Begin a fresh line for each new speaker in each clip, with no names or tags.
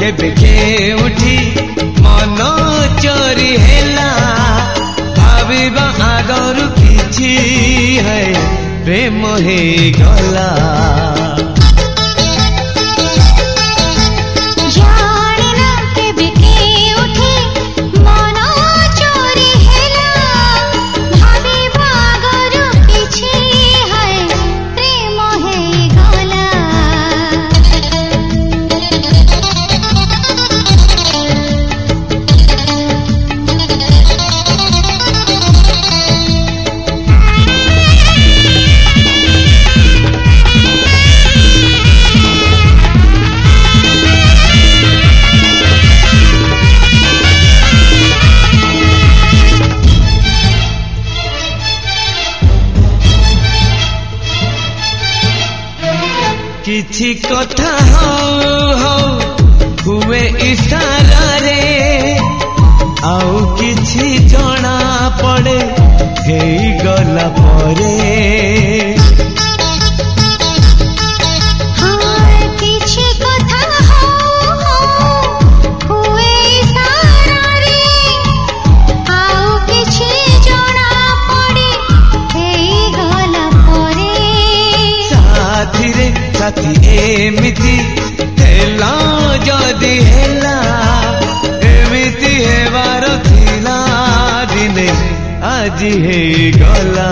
केबे केउठी मन चोरी हेला भाविबा आगरु किछि है प्रेम हे गला किछि कथा हो हुए इशारा रे आउ किछि जणा पड़े हेई गला परे
किछि कथा हुए इशारा रे आउ किछि जणा पड़े हेई गला परे
साथी रे साथी एमिति हेला जदि हेला एमिति हेबार थिला दिने आज हे गला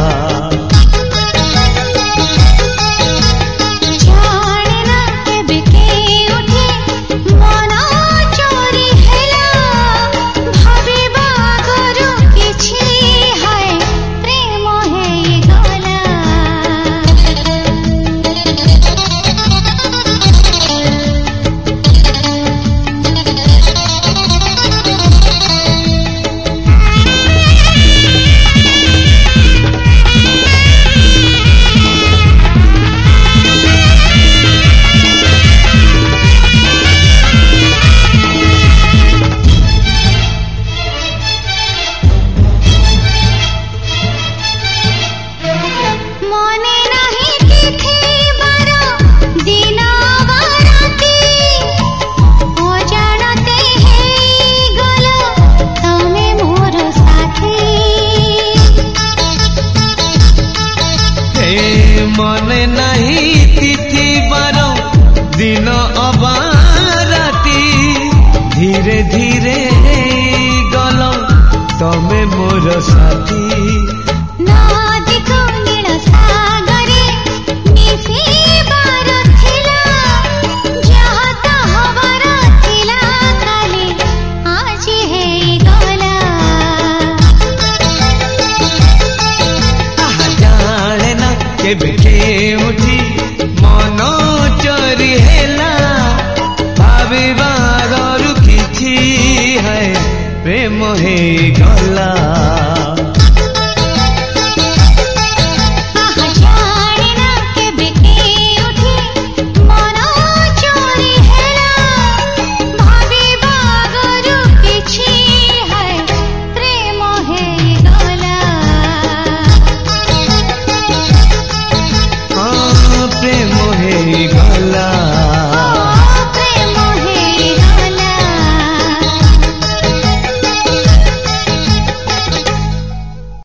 मने नहीं तिथि बार दिन अबाराती धीरे धीरे गल तमे मोर साथी